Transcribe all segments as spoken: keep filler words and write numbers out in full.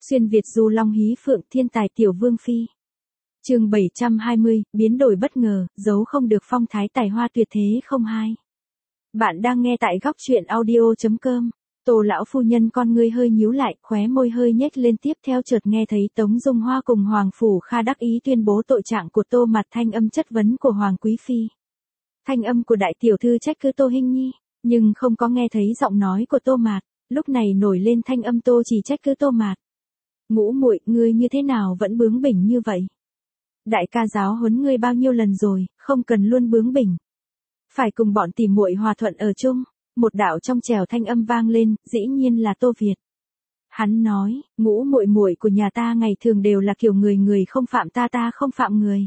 Xuyên Việt du long hí phượng thiên tài tiểu vương phi. Chương bảy trăm hai mươi, biến đổi bất ngờ, giấu không được phong thái tài hoa tuyệt thế không hai. Bạn đang nghe tại góc truyện audio chấm com. Tô lão phu nhân con ngươi hơi nhíu lại, khóe môi hơi nhếch lên, tiếp theo chợt nghe thấy Tống Dung Hoa cùng Hoàng Phủ Kha đắc ý tuyên bố tội trạng của Tô Mạt, thanh âm chất vấn của Hoàng quý phi. Thanh âm của đại tiểu thư trách cứ Tô Hinh Nhi, nhưng không có nghe thấy giọng nói của Tô Mạt, lúc này nổi lên thanh âm Tô chỉ trách cứ Tô Mạt. Ngũ muội, ngươi như thế nào vẫn bướng bỉnh như vậy? Đại ca giáo huấn ngươi bao nhiêu lần rồi, không cần luôn bướng bỉnh. Phải cùng bọn tỉ muội hòa thuận ở chung. Một đạo trong trẻo thanh âm vang lên, dĩ nhiên là Tô Việt. Hắn nói, ngũ muội muội của nhà ta ngày thường đều là kiểu người người không phạm ta ta không phạm người.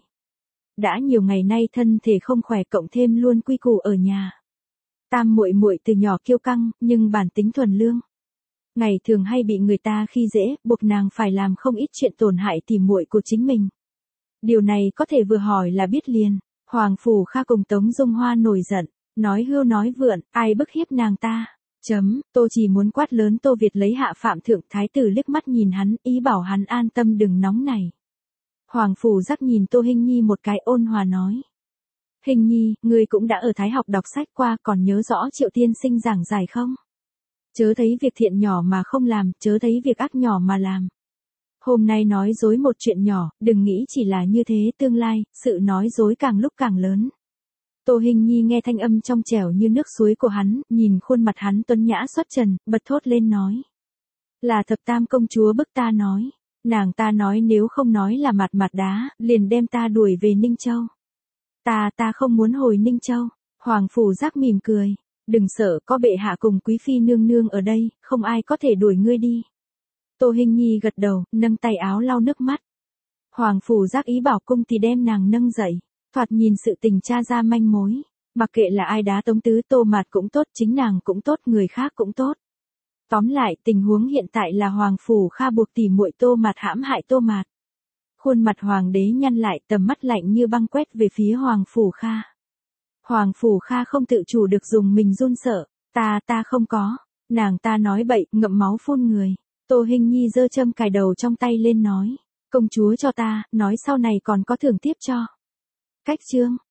Đã nhiều ngày nay thân thể không khỏe, cộng thêm luôn quy củ ở nhà. Tam muội muội từ nhỏ kiêu căng, nhưng bản tính thuần lương. Ngày thường hay bị người ta khi dễ, buộc nàng phải làm không ít chuyện tổn hại tỉ muội của chính mình. Điều này có thể vừa hỏi là biết liền. Hoàng Phủ Kha cùng Tống Dung Hoa nổi giận. Nói hưu nói vượn, ai bức hiếp nàng ta. Chấm, Tô chỉ muốn quát lớn Tô Việt lấy hạ phạm thượng. Thái tử liếc mắt nhìn hắn, ý bảo hắn an tâm đừng nóng này. Hoàng Phủ Giác nhìn Tô Hinh Nhi một cái, ôn hòa nói. Hinh Nhi, ngươi cũng đã ở Thái học đọc sách qua, còn nhớ rõ Triệu tiên sinh giảng giải không? Chớ thấy việc thiện nhỏ mà không làm, chớ thấy việc ác nhỏ mà làm. Hôm nay nói dối một chuyện nhỏ, đừng nghĩ chỉ là như thế, tương lai, sự nói dối càng lúc càng lớn. Tô Hinh Nhi nghe thanh âm trong trẻo như nước suối của hắn, nhìn khuôn mặt hắn tuấn nhã xuất trần, bật thốt lên nói. Là thập tam công chúa bức ta nói. Nàng ta nói nếu không nói là mặt mặt đá, liền đem ta đuổi về Ninh Châu. Ta ta không muốn hồi Ninh Châu. Hoàng Phủ Giác mỉm cười. Đừng sợ, có bệ hạ cùng quý phi nương nương ở đây, không ai có thể đuổi ngươi đi. Tô Hinh Nhi gật đầu, nâng tay áo lau nước mắt. Hoàng Phủ Giác ý bảo cung thì đem nàng nâng dậy. Thoạt nhìn sự tình tra ra manh mối. Mặc kệ là ai đá Tống Tứ Tô Mạt cũng tốt, chính nàng cũng tốt, người khác cũng tốt. Tóm lại, tình huống hiện tại là Hoàng Phủ Kha buộc tỉ muội Tô Mạt hãm hại Tô Mạt. Khuôn mặt Hoàng đế nhăn lại, tầm mắt lạnh như băng quét về phía Hoàng Phủ Kha. Hoàng Phủ Kha không tự chủ được dùng mình run sợ. Ta ta không có. Nàng ta nói bậy, ngậm máu phun người. Tô Hinh Nhi giơ châm cài đầu trong tay lên nói. Công chúa cho ta, nói sau này còn có thưởng tiếp cho. Cách chương.